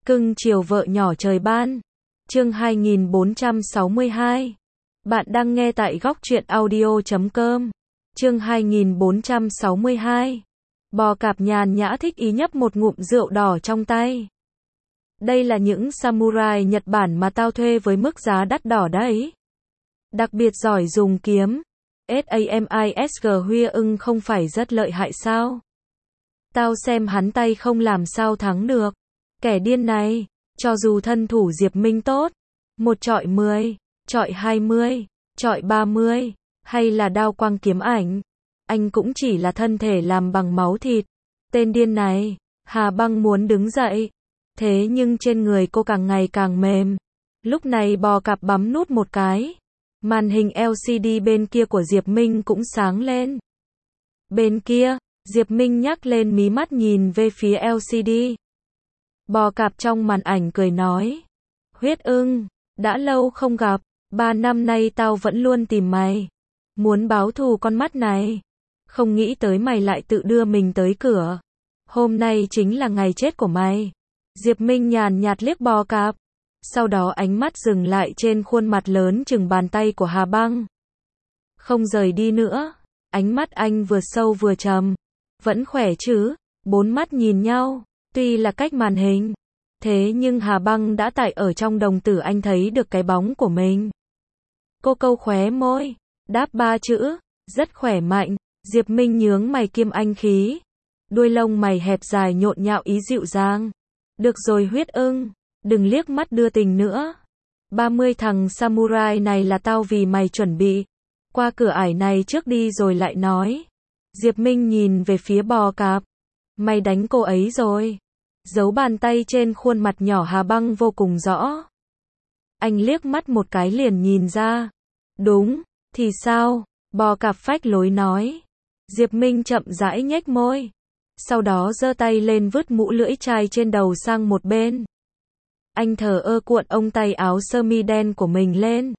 Cưng chiều vợ nhỏ trời ban. Chương 2462. Bạn đang nghe tại góc truyện audio.com. Chương 2462. Bò cạp nhàn nhã thích ý nhấp một ngụm rượu đỏ trong tay. Đây là những samurai Nhật Bản mà tao thuê với mức giá đắt đỏ đấy. Đặc biệt giỏi dùng kiếm. SAMISG Huy ưng không phải rất lợi hại sao? Tao xem hắn tay không làm sao thắng được. Kẻ điên này, cho dù thân thủ Diệp Minh tốt, một trọi 10, trọi 20, trọi 30, hay là đao quang kiếm ảnh, anh cũng chỉ là thân thể làm bằng máu thịt. Tên điên này, Hà Băng muốn đứng dậy, thế nhưng trên người cô càng ngày càng mềm. Lúc này bò cạp bấm nút một cái, màn hình LCD bên kia của Diệp Minh cũng sáng lên. Bên kia, Diệp Minh nhắc lên mí mắt nhìn về phía LCD. Bò cạp trong màn ảnh cười nói, Huyết ưng, đã lâu không gặp, 3 năm nay tao vẫn luôn tìm mày, muốn báo thù con mắt này, không nghĩ tới mày lại tự đưa mình tới cửa, hôm nay chính là ngày chết của mày. Diệp Minh nhàn nhạt liếc bò cạp, sau đó ánh mắt dừng lại trên khuôn mặt lớn chừng bàn tay của Hà Băng. Không rời đi nữa, ánh mắt anh vừa sâu vừa trầm. Vẫn khỏe chứ? Bốn mắt nhìn nhau, tuy là cách màn hình, thế nhưng Hà Băng đã tại ở trong đồng tử anh thấy được cái bóng của mình. Cô câu khóe môi, đáp 3 chữ, rất khỏe mạnh. Diệp Minh nhướng mày kiêm anh khí, đuôi lông mày hẹp dài nhộn nhạo ý dịu dàng. Được rồi Huyết ưng, đừng liếc mắt đưa tình nữa. 30 thằng samurai này là tao vì mày chuẩn bị. Qua cửa ải này trước đi rồi lại nói. Diệp Minh nhìn về phía bò cạp. Mày đánh cô ấy rồi. Dấu bàn tay trên khuôn mặt nhỏ Hà Băng vô cùng rõ. Anh liếc mắt một cái liền nhìn ra. Đúng, thì sao? Bò cạp phách lối nói. Diệp Minh chậm rãi nhếch môi. Sau đó giơ tay lên vứt mũ lưỡi chai trên đầu sang một bên. Anh thờ ơ cuộn ống tay áo sơ mi đen của mình lên.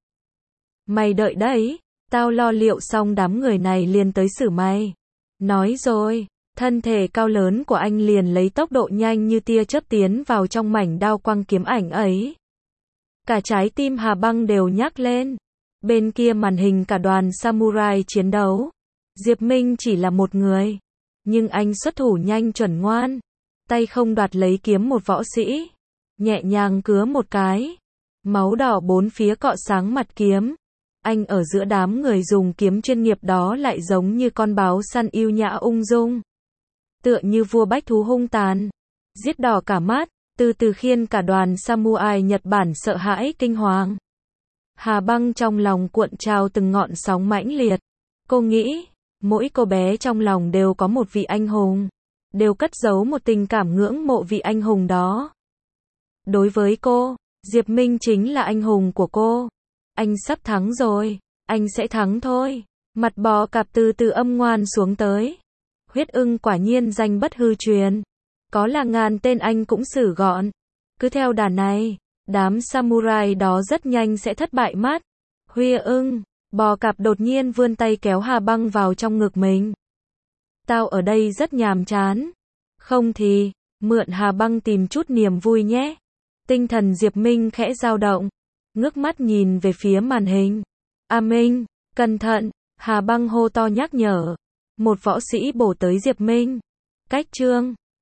Mày đợi đấy, tao lo liệu xong đám người này liền tới xử mày. Nói rồi, thân thể cao lớn của anh liền lấy tốc độ nhanh như tia chớp tiến vào trong mảnh đao quang kiếm ảnh ấy. Cả trái tim Hà Băng đều nhắc lên. Bên kia màn hình cả đoàn samurai chiến đấu. Diệp Minh chỉ là một người, nhưng anh xuất thủ nhanh chuẩn ngoan. Tay không đoạt lấy kiếm một võ sĩ, nhẹ nhàng cứa một cái. Máu đỏ bốn phía cọ sáng mặt kiếm. Anh ở giữa đám người dùng kiếm chuyên nghiệp đó lại giống như con báo săn yêu nhã ung dung. Tựa như vua bách thú hung tàn. Giết đỏ cả mắt, từ từ khiến cả đoàn samurai Nhật Bản sợ hãi kinh hoàng. Hà Băng trong lòng cuộn trào từng ngọn sóng mãnh liệt. Cô nghĩ, mỗi cô bé trong lòng đều có một vị anh hùng. Đều cất giấu một tình cảm ngưỡng mộ vị anh hùng đó. Đối với cô, Diệp Minh chính là anh hùng của cô. Anh sắp thắng rồi, anh sẽ thắng thôi. Mặt bò cạp từ từ âm ngoan xuống tới. Huyết ưng quả nhiên danh bất hư truyền. Có là ngàn tên anh cũng xử gọn. Cứ theo đà này, đám samurai đó rất nhanh sẽ thất bại mất. Huy ưng, bò cạp đột nhiên vươn tay kéo Hà Băng vào trong ngực mình. Tao ở đây rất nhàm chán. Không thì, mượn Hà Băng tìm chút niềm vui nhé. Tinh thần Diệp Minh khẽ dao động. Ngước mắt nhìn về phía màn hình. A Minh, cẩn thận, Hà Băng hô to nhắc nhở. Một võ sĩ bổ tới Diệp Minh. Cách chương